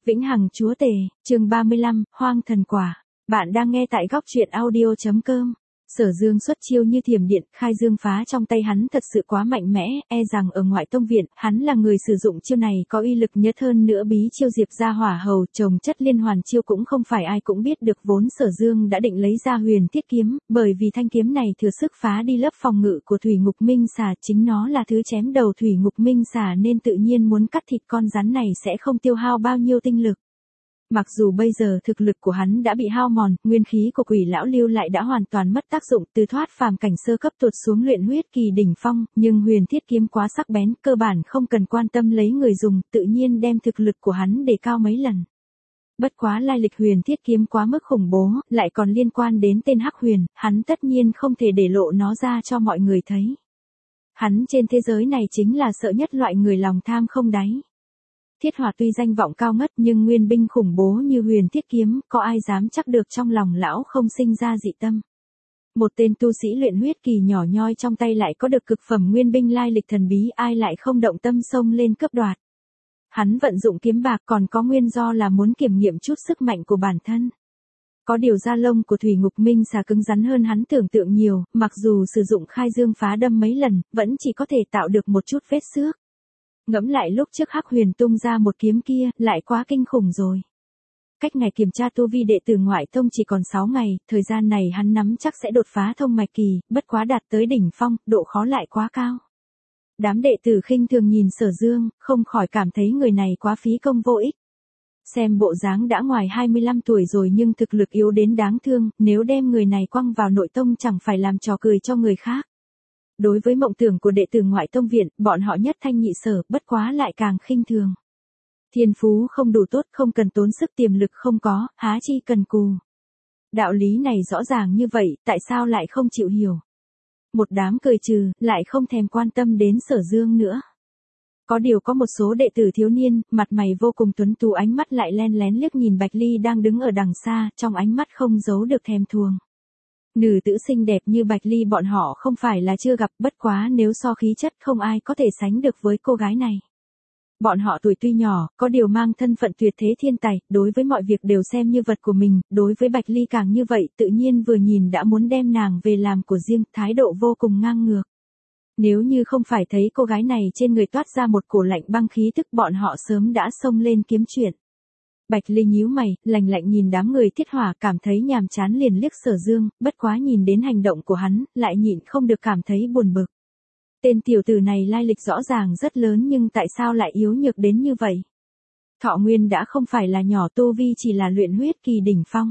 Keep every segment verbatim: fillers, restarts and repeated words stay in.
Vĩnh Hằng Chúa Tể, chương ba mươi lăm, Hoang Thần Quả. Bạn đang nghe tại góc truyện audio chấm com. Sở Dương xuất chiêu như thiểm điện, khai dương phá trong tay hắn thật sự quá mạnh mẽ, e rằng ở ngoại tông viện, hắn là người sử dụng chiêu này có uy lực nhất hơn nữa bí chiêu Diệp gia hỏa hầu trồng chất liên hoàn chiêu cũng không phải ai cũng biết được vốn Sở Dương đã định lấy ra huyền thiết kiếm, bởi vì thanh kiếm này thừa sức phá đi lớp phòng ngự của thủy ngục minh xà, chính nó là thứ chém đầu thủy ngục minh xà nên tự nhiên muốn cắt thịt con rắn này sẽ không tiêu hao bao nhiêu tinh lực. Mặc dù bây giờ thực lực của hắn đã bị hao mòn, nguyên khí của quỷ lão lưu lại đã hoàn toàn mất tác dụng, từ thoát phàm cảnh sơ cấp tuột xuống luyện huyết kỳ đỉnh phong, nhưng huyền thiết kiếm quá sắc bén, cơ bản không cần quan tâm lấy người dùng, tự nhiên đem thực lực của hắn đề cao mấy lần. Bất quá lai lịch huyền thiết kiếm quá mức khủng bố, lại còn liên quan đến tên Hắc Huyền, hắn tất nhiên không thể để lộ nó ra cho mọi người thấy. Hắn trên thế giới này chính là sợ nhất loại người lòng tham không đáy. Thiết Hỏa tuy danh vọng cao ngất nhưng nguyên binh khủng bố như huyền thiết kiếm, có ai dám chắc được trong lòng lão không sinh ra dị tâm. Một tên tu sĩ luyện huyết kỳ nhỏ nhoi trong tay lại có được cực phẩm nguyên binh lai lịch thần bí, ai lại không động tâm xông lên cướp đoạt. Hắn vận dụng kiếm bạc còn có nguyên do là muốn kiểm nghiệm chút sức mạnh của bản thân. Có điều da lông của thủy ngục minh xà cứng rắn hơn hắn tưởng tượng nhiều, mặc dù sử dụng khai dương phá đâm mấy lần, vẫn chỉ có thể tạo được một chút vết xước. Ngẫm lại lúc trước Hắc Huyền tung ra một kiếm kia, lại quá kinh khủng rồi. Cách ngày kiểm tra tu vi đệ tử ngoại tông chỉ còn sáu ngày, thời gian này hắn nắm chắc sẽ đột phá thông mạch kỳ, bất quá đạt tới đỉnh phong, độ khó lại quá cao. Đám đệ tử khinh thường nhìn Sở Dương, không khỏi cảm thấy người này quá phí công vô ích. Xem bộ dáng đã ngoài hai mươi lăm tuổi rồi nhưng thực lực yếu đến đáng thương, nếu đem người này quăng vào nội tông chẳng phải làm trò cười cho người khác. Đối với mộng tưởng của đệ tử ngoại tông viện, bọn họ nhất thanh nhị sở, bất quá lại càng khinh thường. Thiên phú không đủ tốt, không cần tốn sức, tiềm lực không có, há chi cần cù. Đạo lý này rõ ràng như vậy, tại sao lại không chịu hiểu? Một đám cười trừ, lại không thèm quan tâm đến Sở Dương nữa. Có điều có một số đệ tử thiếu niên, mặt mày vô cùng tuấn tú, ánh mắt lại len lén liếc nhìn Bạch Ly đang đứng ở đằng xa, trong ánh mắt không giấu được thèm thuồng. Nữ tử xinh đẹp như Bạch Ly bọn họ không phải là chưa gặp, bất quá nếu so khí chất không ai có thể sánh được với cô gái này. Bọn họ tuổi tuy nhỏ, có điều mang thân phận tuyệt thế thiên tài, đối với mọi việc đều xem như vật của mình, đối với Bạch Ly càng như vậy, tự nhiên vừa nhìn đã muốn đem nàng về làm của riêng, thái độ vô cùng ngang ngược. Nếu như không phải thấy cô gái này trên người toát ra một cổ lạnh băng khí tức, bọn họ sớm đã xông lên kiếm chuyện. Bạch Ly nhíu mày, lạnh lạnh nhìn đám người Thiết Hỏa, cảm thấy nhàm chán liền liếc Sở Dương, bất quá nhìn đến hành động của hắn, lại nhịn không được cảm thấy buồn bực. Tên tiểu tử này lai lịch rõ ràng rất lớn nhưng tại sao lại yếu nhược đến như vậy? Thọ nguyên đã không phải là nhỏ, tu vi chỉ là luyện huyết kỳ đỉnh phong.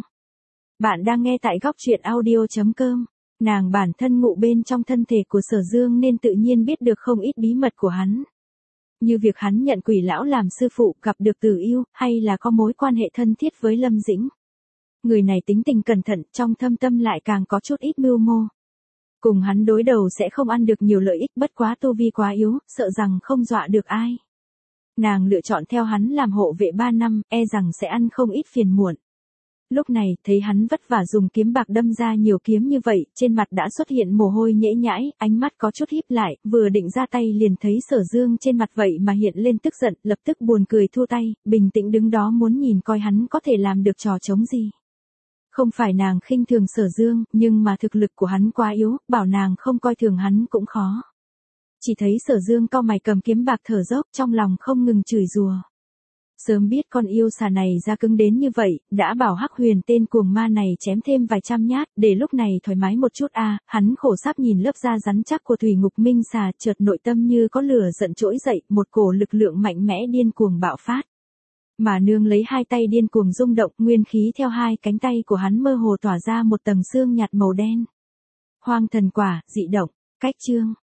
Bạn đang nghe tại góc truyện audio chấm com. Nàng bản thân ngụ bên trong thân thể của Sở Dương nên tự nhiên biết được không ít bí mật của hắn. Như việc hắn nhận quỷ lão làm sư phụ, gặp được Tử Yêu, hay là có mối quan hệ thân thiết với Lâm Dĩnh. Người này tính tình cẩn thận, trong thâm tâm lại càng có chút ít mưu mô. Cùng hắn đối đầu sẽ không ăn được nhiều lợi ích, bất quá tu vi quá yếu, sợ rằng không dọa được ai. Nàng lựa chọn theo hắn làm hộ vệ ba năm, e rằng sẽ ăn không ít phiền muộn. Lúc này, thấy hắn vất vả dùng kiếm bạc đâm ra nhiều kiếm như vậy, trên mặt đã xuất hiện mồ hôi nhễ nhãi, ánh mắt có chút híp lại, vừa định ra tay liền thấy Sở Dương trên mặt vậy mà hiện lên tức giận, lập tức buồn cười thua tay, bình tĩnh đứng đó muốn nhìn coi hắn có thể làm được trò trống gì. Không phải nàng khinh thường Sở Dương, nhưng mà thực lực của hắn quá yếu, bảo nàng không coi thường hắn cũng khó. Chỉ thấy Sở Dương cau mày cầm kiếm bạc thở dốc, trong lòng không ngừng chửi rủa. Sớm biết con yêu xà này ra cứng đến như vậy, đã bảo Hắc Huyền tên cuồng ma này chém thêm vài trăm nhát, để lúc này thoải mái một chút a. À, hắn khổ sáp nhìn lớp da rắn chắc của thủy ngục minh xà, chợt nội tâm như có lửa giận trỗi dậy, một cổ lực lượng mạnh mẽ điên cuồng bạo phát. Mà nương lấy hai tay điên cuồng rung động, nguyên khí theo hai cánh tay của hắn mơ hồ tỏa ra một tầng xương nhạt màu đen. Hoang thần quả, dị động, cách chương.